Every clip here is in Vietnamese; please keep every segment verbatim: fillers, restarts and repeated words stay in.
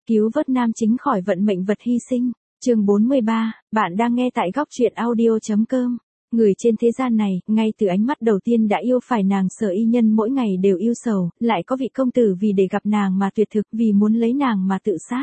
Cứu vớt nam chính khỏi vận mệnh vật hy sinh. Chương bốn mươi ba, bạn đang nghe tại góc truyện audio chấm com. Người trên thế gian này, ngay từ ánh mắt đầu tiên đã yêu phải nàng. Sở Y Nhân mỗi ngày đều yêu sầu, lại có vị công tử vì để gặp nàng mà tuyệt thực, vì muốn lấy nàng mà tự sát.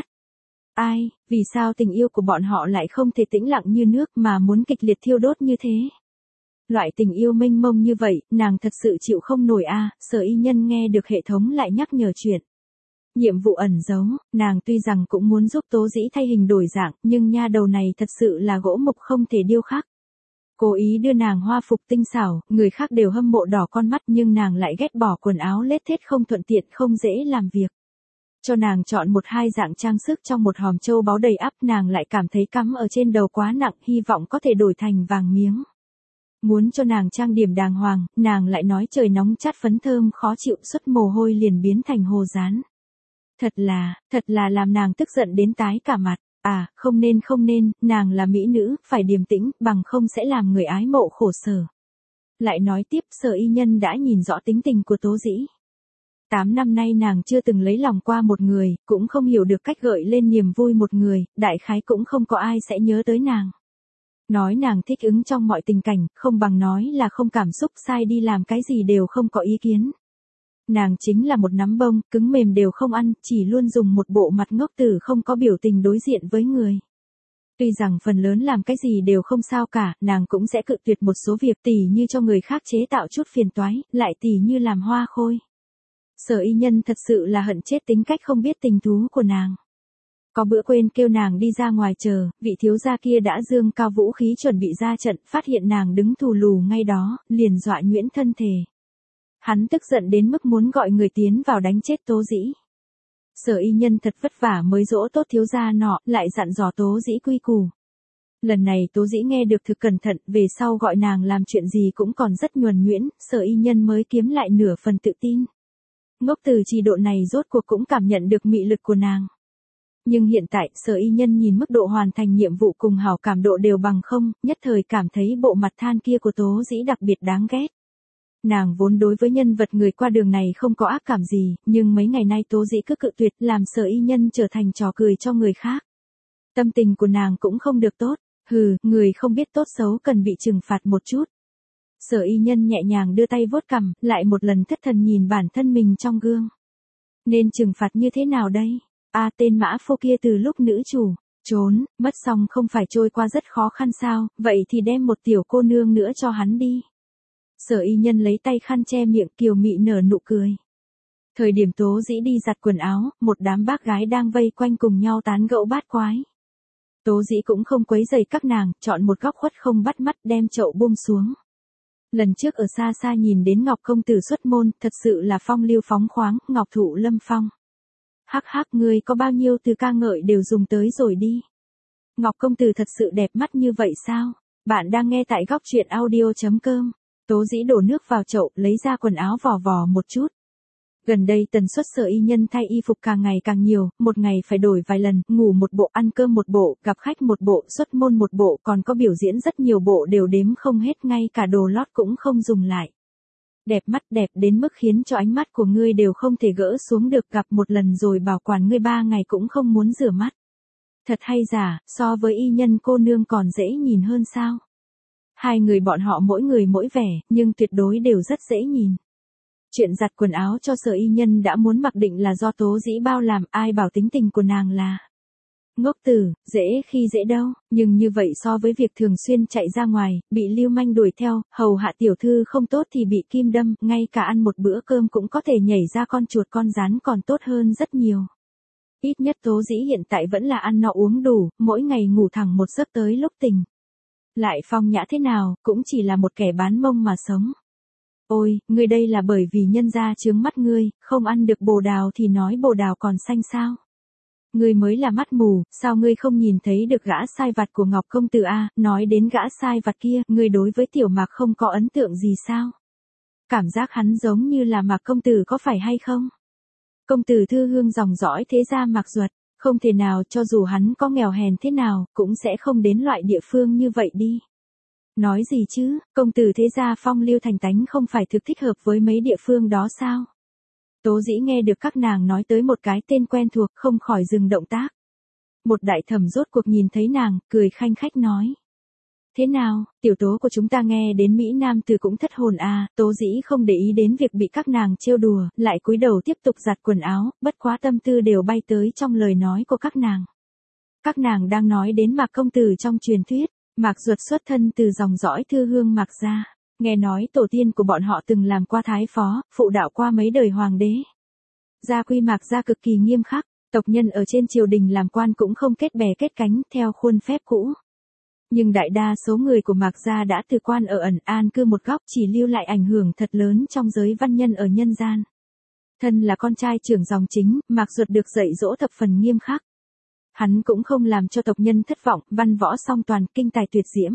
Ai, vì sao tình yêu của bọn họ lại không thể tĩnh lặng như nước mà muốn kịch liệt thiêu đốt như thế? Loại tình yêu mênh mông như vậy, nàng thật sự chịu không nổi a. À, Sở Y Nhân nghe được hệ thống lại nhắc nhở chuyện. Nhiệm vụ ẩn giấu, nàng tuy rằng cũng muốn giúp Tố Dĩ thay hình đổi dạng, nhưng nha đầu này thật sự là gỗ mục không thể điêu khắc. Cố ý đưa nàng hoa phục tinh xảo, người khác đều hâm mộ đỏ con mắt nhưng nàng lại ghét bỏ quần áo lết thết không thuận tiện không dễ làm việc. Cho nàng chọn một hai dạng trang sức trong một hòm châu báu đầy ắp, nàng lại cảm thấy cắm ở trên đầu quá nặng, hy vọng có thể đổi thành vàng miếng. Muốn cho nàng trang điểm đàng hoàng, nàng lại nói trời nóng chát phấn thơm khó chịu, xuất mồ hôi liền biến thành hồ dán. Thật là, thật là làm nàng tức giận đến tái cả mặt. À, không nên không nên, nàng là mỹ nữ, phải điềm tĩnh, bằng không sẽ làm người ái mộ khổ sở. Lại nói tiếp, Sở Y Nhân đã nhìn rõ tính tình của Tố Dĩ. Tám năm nay nàng chưa từng lấy lòng qua một người, cũng không hiểu được cách gợi lên niềm vui một người, đại khái cũng không có ai sẽ nhớ tới nàng. Nói nàng thích ứng trong mọi tình cảnh, không bằng nói là không cảm xúc, sai đi làm cái gì đều không có ý kiến. Nàng chính là một nắm bông, cứng mềm đều không ăn, chỉ luôn dùng một bộ mặt ngốc tử không có biểu tình đối diện với người. Tuy rằng phần lớn làm cái gì đều không sao cả, nàng cũng sẽ cự tuyệt một số việc, tỉ như cho người khác chế tạo chút phiền toái, lại tỉ như làm hoa khôi. Sở Y Nhân thật sự là hận chết tính cách không biết tình thú của nàng. Có bữa quên kêu nàng đi ra ngoài chờ, vị thiếu gia kia đã dương cao vũ khí chuẩn bị ra trận, phát hiện nàng đứng thù lù ngay đó, liền dọa nhuyễn thân thể. Hắn tức giận đến mức muốn gọi người tiến vào đánh chết Tố Dĩ. Sở Y Nhân thật vất vả mới dỗ tốt thiếu gia nọ, lại dặn dò Tố Dĩ quy củ. Lần này Tố Dĩ nghe được thực cẩn thận, về sau gọi nàng làm chuyện gì cũng còn rất nhuần nhuyễn, Sở Y Nhân mới kiếm lại nửa phần tự tin. Ngốc từ trì độ này rốt cuộc cũng cảm nhận được mị lực của nàng. Nhưng hiện tại, Sở Y Nhân nhìn mức độ hoàn thành nhiệm vụ cùng hảo cảm độ đều bằng không, nhất thời cảm thấy bộ mặt than kia của Tố Dĩ đặc biệt đáng ghét. Nàng vốn đối với nhân vật người qua đường này không có ác cảm gì, nhưng mấy ngày nay Tố Dĩ cứ cự tuyệt, làm Sở Y Nhân trở thành trò cười cho người khác. Tâm tình của nàng cũng không được tốt, hừ, người không biết tốt xấu cần bị trừng phạt một chút. Sở Y Nhân nhẹ nhàng đưa tay vuốt cằm, lại một lần thất thần nhìn bản thân mình trong gương. Nên trừng phạt như thế nào đây? A à, tên mã phô kia từ lúc nữ chủ trốn, mất xong không phải trôi qua rất khó khăn sao, vậy thì đem một tiểu cô nương nữa cho hắn đi. Sở Y Nhân lấy tay khăn che miệng, kiều mị nở nụ cười. Thời điểm Tố Dĩ đi giặt quần áo, một đám bác gái đang vây quanh cùng nhau tán gẫu bát quái. Tố Dĩ cũng không quấy rầy các nàng, chọn một góc khuất không bắt mắt đem chậu buông xuống. Lần trước ở xa xa nhìn đến Ngọc công tử xuất môn, thật sự là phong lưu phóng khoáng, Ngọc thụ lâm phong. Hắc hắc, ngươi có bao nhiêu từ ca ngợi đều dùng tới rồi đi. Ngọc công tử thật sự đẹp mắt như vậy sao? Bạn đang nghe tại góc truyện audio chấm com. Tố Dĩ đổ nước vào chậu, lấy ra quần áo vò vò một chút. Gần đây tần suất Sở Y Nhân thay y phục càng ngày càng nhiều, một ngày phải đổi vài lần, ngủ một bộ, ăn cơm một bộ, gặp khách một bộ, xuất môn một bộ, còn có biểu diễn rất nhiều bộ đều đếm không hết, ngay cả đồ lót cũng không dùng lại. Đẹp mắt, đẹp đến mức khiến cho ánh mắt của ngươi đều không thể gỡ xuống được, gặp một lần rồi bảo quản ngươi ba ngày cũng không muốn rửa mắt. Thật hay giả, so với Y Nhân cô nương còn dễ nhìn hơn sao? Hai người bọn họ mỗi người mỗi vẻ, nhưng tuyệt đối đều rất dễ nhìn. Chuyện giặt quần áo cho Sở Y Nhân đã muốn mặc định là do Tố Dĩ bao làm, ai bảo tính tình của nàng là ngốc tử, dễ khi dễ đâu, nhưng như vậy so với việc thường xuyên chạy ra ngoài, bị lưu manh đuổi theo, hầu hạ tiểu thư không tốt thì bị kim đâm, ngay cả ăn một bữa cơm cũng có thể nhảy ra con chuột con rắn còn tốt hơn rất nhiều. Ít nhất Tố Dĩ hiện tại vẫn là ăn no uống đủ, mỗi ngày ngủ thẳng một giấc tới lúc tỉnh. Lại phong nhã thế nào, cũng chỉ là một kẻ bán mông mà sống. Ôi, ngươi đây là bởi vì nhân gia chướng mắt ngươi, không ăn được bồ đào thì nói bồ đào còn xanh sao? Ngươi mới là mắt mù, sao ngươi không nhìn thấy được gã sai vặt của Ngọc công tử a? Nói đến gã sai vặt kia, ngươi đối với Tiểu Mạc không có ấn tượng gì sao? Cảm giác hắn giống như là Mạc công tử có phải hay không? Công tử thư hương dòng dõi thế gia Mạc Duật, không thể nào, cho dù hắn có nghèo hèn thế nào, cũng sẽ không đến loại địa phương như vậy đi. Nói gì chứ, công tử thế gia phong lưu thành tánh không phải thực thích hợp với mấy địa phương đó sao? Tố Dĩ nghe được các nàng nói tới một cái tên quen thuộc, không khỏi dừng động tác. Một đại thẩm rốt cuộc nhìn thấy nàng, cười khanh khách nói. Thế nào, tiểu Tố của chúng ta nghe đến Mỹ Nam từ cũng thất hồn à, Tố Dĩ không để ý đến việc bị các nàng trêu đùa, lại cúi đầu tiếp tục giặt quần áo, bất quá tâm tư đều bay tới trong lời nói của các nàng. Các nàng đang nói đến Mạc công tử trong truyền thuyết, Mạc Duật xuất thân từ dòng dõi thư hương Mạc gia, nghe nói tổ tiên của bọn họ từng làm qua thái phó, phụ đạo qua mấy đời hoàng đế. Gia quy Mạc gia cực kỳ nghiêm khắc, tộc nhân ở trên triều đình làm quan cũng không kết bè kết cánh theo khuôn phép cũ. Nhưng đại đa số người của Mạc gia đã từ quan ở ẩn an cư một góc, chỉ lưu lại ảnh hưởng thật lớn trong giới văn nhân ở nhân gian. Thân là con trai trưởng dòng chính, Mạc Duật được dạy dỗ thập phần nghiêm khắc. Hắn cũng không làm cho tộc nhân thất vọng, văn võ song toàn, kinh tài tuyệt diễm.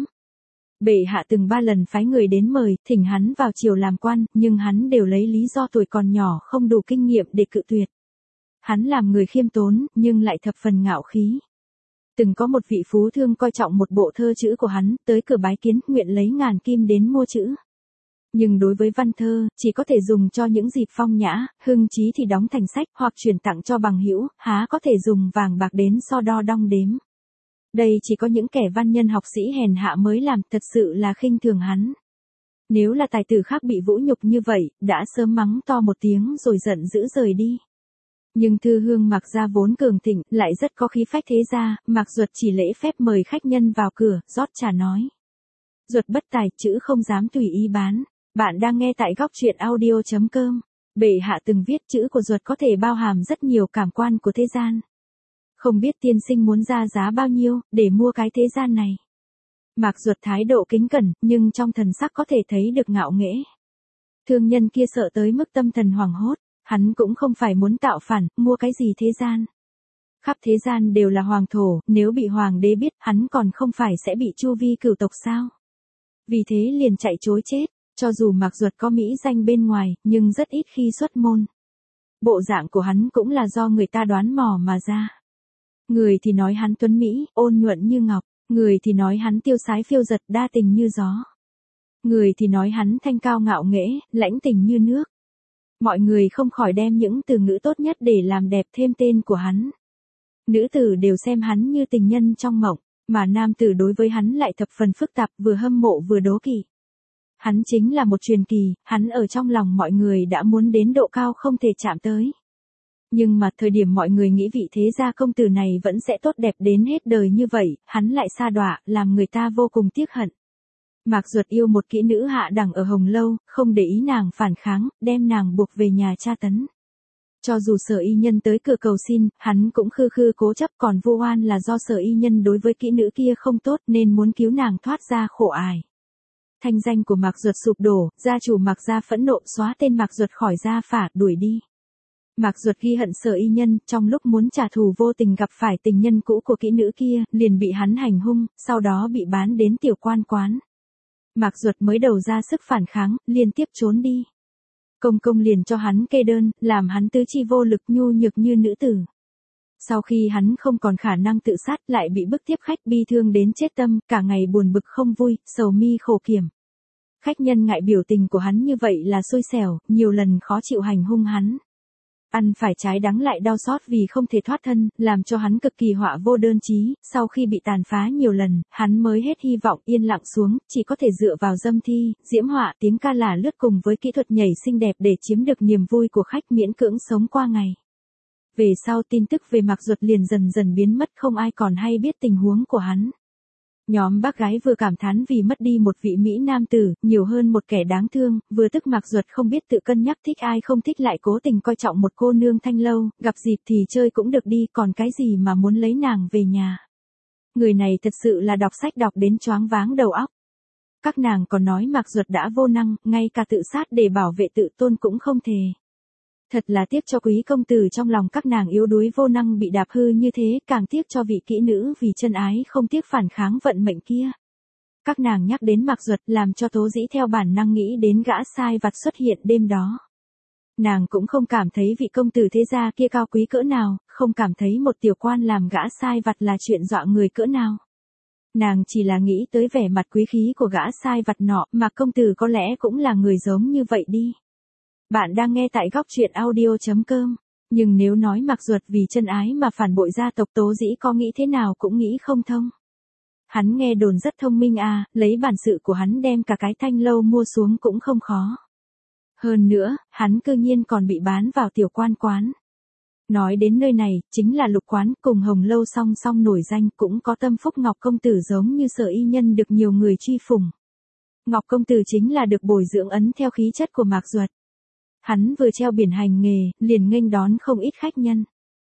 Bệ hạ từng ba lần phái người đến mời, thỉnh hắn vào triều làm quan, nhưng hắn đều lấy lý do tuổi còn nhỏ không đủ kinh nghiệm để cự tuyệt. Hắn làm người khiêm tốn, nhưng lại thập phần ngạo khí. Từng có một vị phú thương coi trọng một bộ thơ chữ của hắn, tới cửa bái kiến, nguyện lấy ngàn kim đến mua chữ. Nhưng đối với văn thơ, chỉ có thể dùng cho những dịp phong nhã, hưng trí thì đóng thành sách, hoặc truyền tặng cho bằng hữu, há có thể dùng vàng bạc đến so đo đong đếm. Đây chỉ có những kẻ văn nhân học sĩ hèn hạ mới làm, thật sự là khinh thường hắn. Nếu là tài tử khác bị vũ nhục như vậy, đã sớm mắng to một tiếng rồi giận dữ rời đi. Nhưng thư hương Mạc gia vốn cường thịnh, lại rất có khí phách thế gia, Mạc Duật chỉ lễ phép mời khách nhân vào cửa, rót trà nói. Duật bất tài, chữ không dám tùy ý bán. Bạn đang nghe tại góc truyện audio chấm com. Bệ hạ từng viết chữ của Duật có thể bao hàm rất nhiều cảm quan của thế gian. Không biết tiên sinh muốn ra giá bao nhiêu, để mua cái thế gian này. Mạc Duật thái độ kính cẩn, nhưng trong thần sắc có thể thấy được ngạo nghễ. Thương nhân kia sợ tới mức tâm thần hoảng hốt, hắn cũng không phải muốn tạo phản, mua cái gì thế gian. Khắp thế gian đều là hoàng thổ, nếu bị hoàng đế biết, hắn còn không phải sẽ bị chu vi cửu tộc sao. Vì thế liền chạy trối chết, cho dù Mạc Duật có mỹ danh bên ngoài, nhưng rất ít khi xuất môn. Bộ dạng của hắn cũng là do người ta đoán mò mà ra. Người thì nói hắn tuấn mỹ, ôn nhuận như ngọc, người thì nói hắn tiêu sái phiêu dật, đa tình như gió. Người thì nói hắn thanh cao ngạo nghễ, lãnh tình như nước. Mọi người không khỏi đem những từ ngữ tốt nhất để làm đẹp thêm tên của hắn. Nữ tử đều xem hắn như tình nhân trong mộng, mà nam tử đối với hắn lại thập phần phức tạp, vừa hâm mộ vừa đố kỵ. Hắn chính là một truyền kỳ, hắn ở trong lòng mọi người đã muốn đến độ cao không thể chạm tới. Nhưng mà thời điểm mọi người nghĩ vị thế gia công tử này vẫn sẽ tốt đẹp đến hết đời như vậy, hắn lại sa đọa, làm người ta vô cùng tiếc hận. Mạc Duật yêu một kỹ nữ hạ đẳng ở Hồng Lâu, không để ý nàng phản kháng, đem nàng buộc về nhà tra tấn. Cho dù Sở Y Nhân tới cửa cầu xin, hắn cũng khư khư cố chấp, còn vu oan là do Sở Y Nhân đối với kỹ nữ kia không tốt nên muốn cứu nàng thoát ra khổ ải. Thanh danh của Mạc Duật sụp đổ, gia chủ Mạc gia phẫn nộ xóa tên Mạc Duật khỏi gia phả, đuổi đi. Mạc Duật ghi hận Sở Y Nhân, trong lúc muốn trả thù vô tình gặp phải tình nhân cũ của kỹ nữ kia, liền bị hắn hành hung, sau đó bị bán đến tiểu quan quán. Mạc Duật mới đầu ra sức phản kháng, liên tiếp trốn đi. Công công liền cho hắn kê đơn, làm hắn tứ chi vô lực nhu nhược như nữ tử. Sau khi hắn không còn khả năng tự sát, lại bị bức tiếp khách bi thương đến chết tâm, cả ngày buồn bực không vui, sầu mi khổ kiểm. Khách nhân ngại biểu tình của hắn như vậy là xui xẻo, nhiều lần khó chịu hành hung hắn. Ăn phải trái đắng lại đau xót vì không thể thoát thân, làm cho hắn cực kỳ họa vô đơn chí, sau khi bị tàn phá nhiều lần, hắn mới hết hy vọng yên lặng xuống, chỉ có thể dựa vào dâm thi, diễm họa, tiếng ca là lướt cùng với kỹ thuật nhảy xinh đẹp để chiếm được niềm vui của khách, miễn cưỡng sống qua ngày. Về sau tin tức về Mạc Duật liền dần dần biến mất, không ai còn hay biết tình huống của hắn. Nhóm bác gái vừa cảm thán vì mất đi một vị Mỹ nam tử, nhiều hơn một kẻ đáng thương, vừa tức Mạc Duật không biết tự cân nhắc, thích ai không thích lại cố tình coi trọng một cô nương thanh lâu, gặp dịp thì chơi cũng được đi, còn cái gì mà muốn lấy nàng về nhà. Người này thật sự là đọc sách đọc đến choáng váng đầu óc. Các nàng còn nói Mạc Duật đã vô năng, ngay cả tự sát để bảo vệ tự tôn cũng không thề. Thật là tiếc cho quý công tử, trong lòng các nàng yếu đuối vô năng bị đạp hư như thế, càng tiếc cho vị kỹ nữ vì chân ái không tiếc phản kháng vận mệnh kia. Các nàng nhắc đến Mạc Duật làm cho Tố Dĩ theo bản năng nghĩ đến gã sai vặt xuất hiện đêm đó. Nàng cũng không cảm thấy vị công tử thế gia kia cao quý cỡ nào, không cảm thấy một tiểu quan làm gã sai vặt là chuyện dọa người cỡ nào. Nàng chỉ là nghĩ tới vẻ mặt quý khí của gã sai vặt nọ, mà công tử có lẽ cũng là người giống như vậy đi. Bạn đang nghe tại góc truyện audio chấm com. Nhưng nếu nói Mạc Duật vì chân ái mà phản bội gia tộc Tố Dĩ có nghĩ thế nào cũng nghĩ không thông. Hắn nghe đồn rất thông minh à, lấy bản sự của hắn đem cả cái Thanh Lâu mua xuống cũng không khó. Hơn nữa, hắn cư nhiên còn bị bán vào tiểu quan quán. Nói đến nơi này, chính là Lục quán cùng Hồng Lâu song song nổi danh, cũng có tâm phúc Ngọc công tử giống như Sở Y Nhân được nhiều người truy phủng. Ngọc công tử chính là được bồi dưỡng ấn theo khí chất của Mạc Duật. Hắn vừa treo biển hành nghề, liền nghênh đón không ít khách nhân.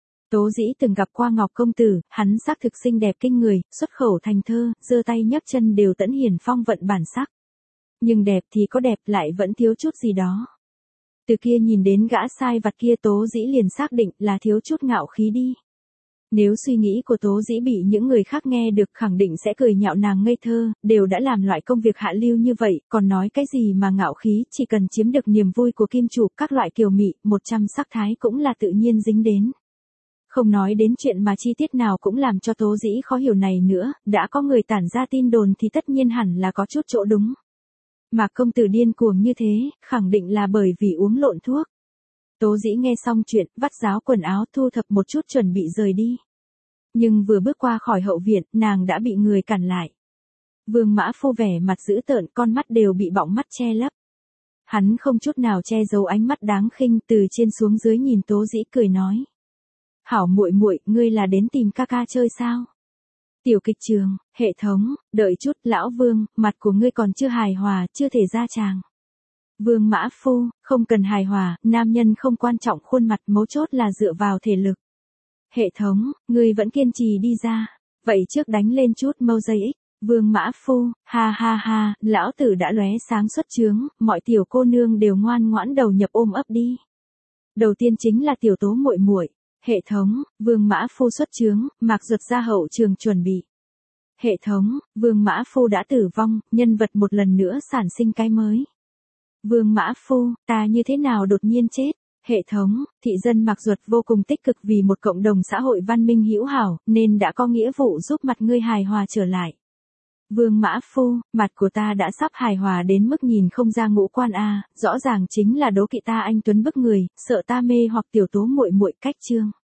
Tố Dĩ từng gặp qua Ngọc công tử, hắn xác thực xinh đẹp kinh người, xuất khẩu thành thơ, giơ tay nhấc chân đều tẫn hiển phong vận bản sắc. Nhưng đẹp thì có đẹp, lại vẫn thiếu chút gì đó. Từ kia nhìn đến gã sai vặt kia, Tố Dĩ liền xác định là thiếu chút ngạo khí đi. Nếu suy nghĩ của Tố Dĩ bị những người khác nghe được khẳng định sẽ cười nhạo nàng ngây thơ, đều đã làm loại công việc hạ lưu như vậy, còn nói cái gì mà ngạo khí, chỉ cần chiếm được niềm vui của kim chủ, các loại kiều mị, một trăm sắc thái cũng là tự nhiên dính đến. Không nói đến chuyện mà chi tiết nào cũng làm cho Tố Dĩ khó hiểu này nữa, đã có người tản ra tin đồn thì tất nhiên hẳn là có chút chỗ đúng. Mà công tử điên cuồng như thế, khẳng định là bởi vì uống lộn thuốc. Tố Dĩ nghe xong chuyện, vắt ráo quần áo thu thập một chút chuẩn bị rời đi. Nhưng vừa bước qua khỏi hậu viện, nàng đã bị người cản lại. Vương Mã Phu vẻ mặt dữ tợn, con mắt đều bị bọng mắt che lấp. Hắn không chút nào che giấu ánh mắt đáng khinh, từ trên xuống dưới nhìn Tố Dĩ cười nói. Hảo muội muội, ngươi là đến tìm ca ca chơi sao? Tiểu kịch trường, hệ thống, đợi chút, lão Vương, mặt của ngươi còn chưa hài hòa, chưa thể ra tràng. Vương Mã Phu, không cần hài hòa, nam nhân không quan trọng khuôn mặt, mấu chốt là dựa vào thể lực. Hệ thống, ngươi vẫn kiên trì đi ra. Vậy trước đánh lên chút mâu dây ích. Vương Mã Phu, ha ha ha, lão tử đã lóe sáng xuất chướng, mọi tiểu cô nương đều ngoan ngoãn đầu nhập ôm ấp đi. Đầu tiên chính là tiểu Tố muội muội. Hệ thống, Vương Mã Phu xuất chướng, Mạc Duật ra hậu trường chuẩn bị. Hệ thống, Vương Mã Phu đã tử vong, nhân vật một lần nữa sản sinh cái mới. Vương Mã Phu, ta như thế nào đột nhiên chết? Hệ thống, thị dân Mạc Duật vô cùng tích cực vì một cộng đồng xã hội văn minh hữu hảo, nên đã có nghĩa vụ giúp mặt ngươi hài hòa trở lại. Vương Mã Phu, mặt của ta đã sắp hài hòa đến mức nhìn không ra ngũ quan a, rõ ràng chính là đố kỵ ta anh tuấn bức người, sợ ta mê hoặc tiểu Tố muội muội cách chương.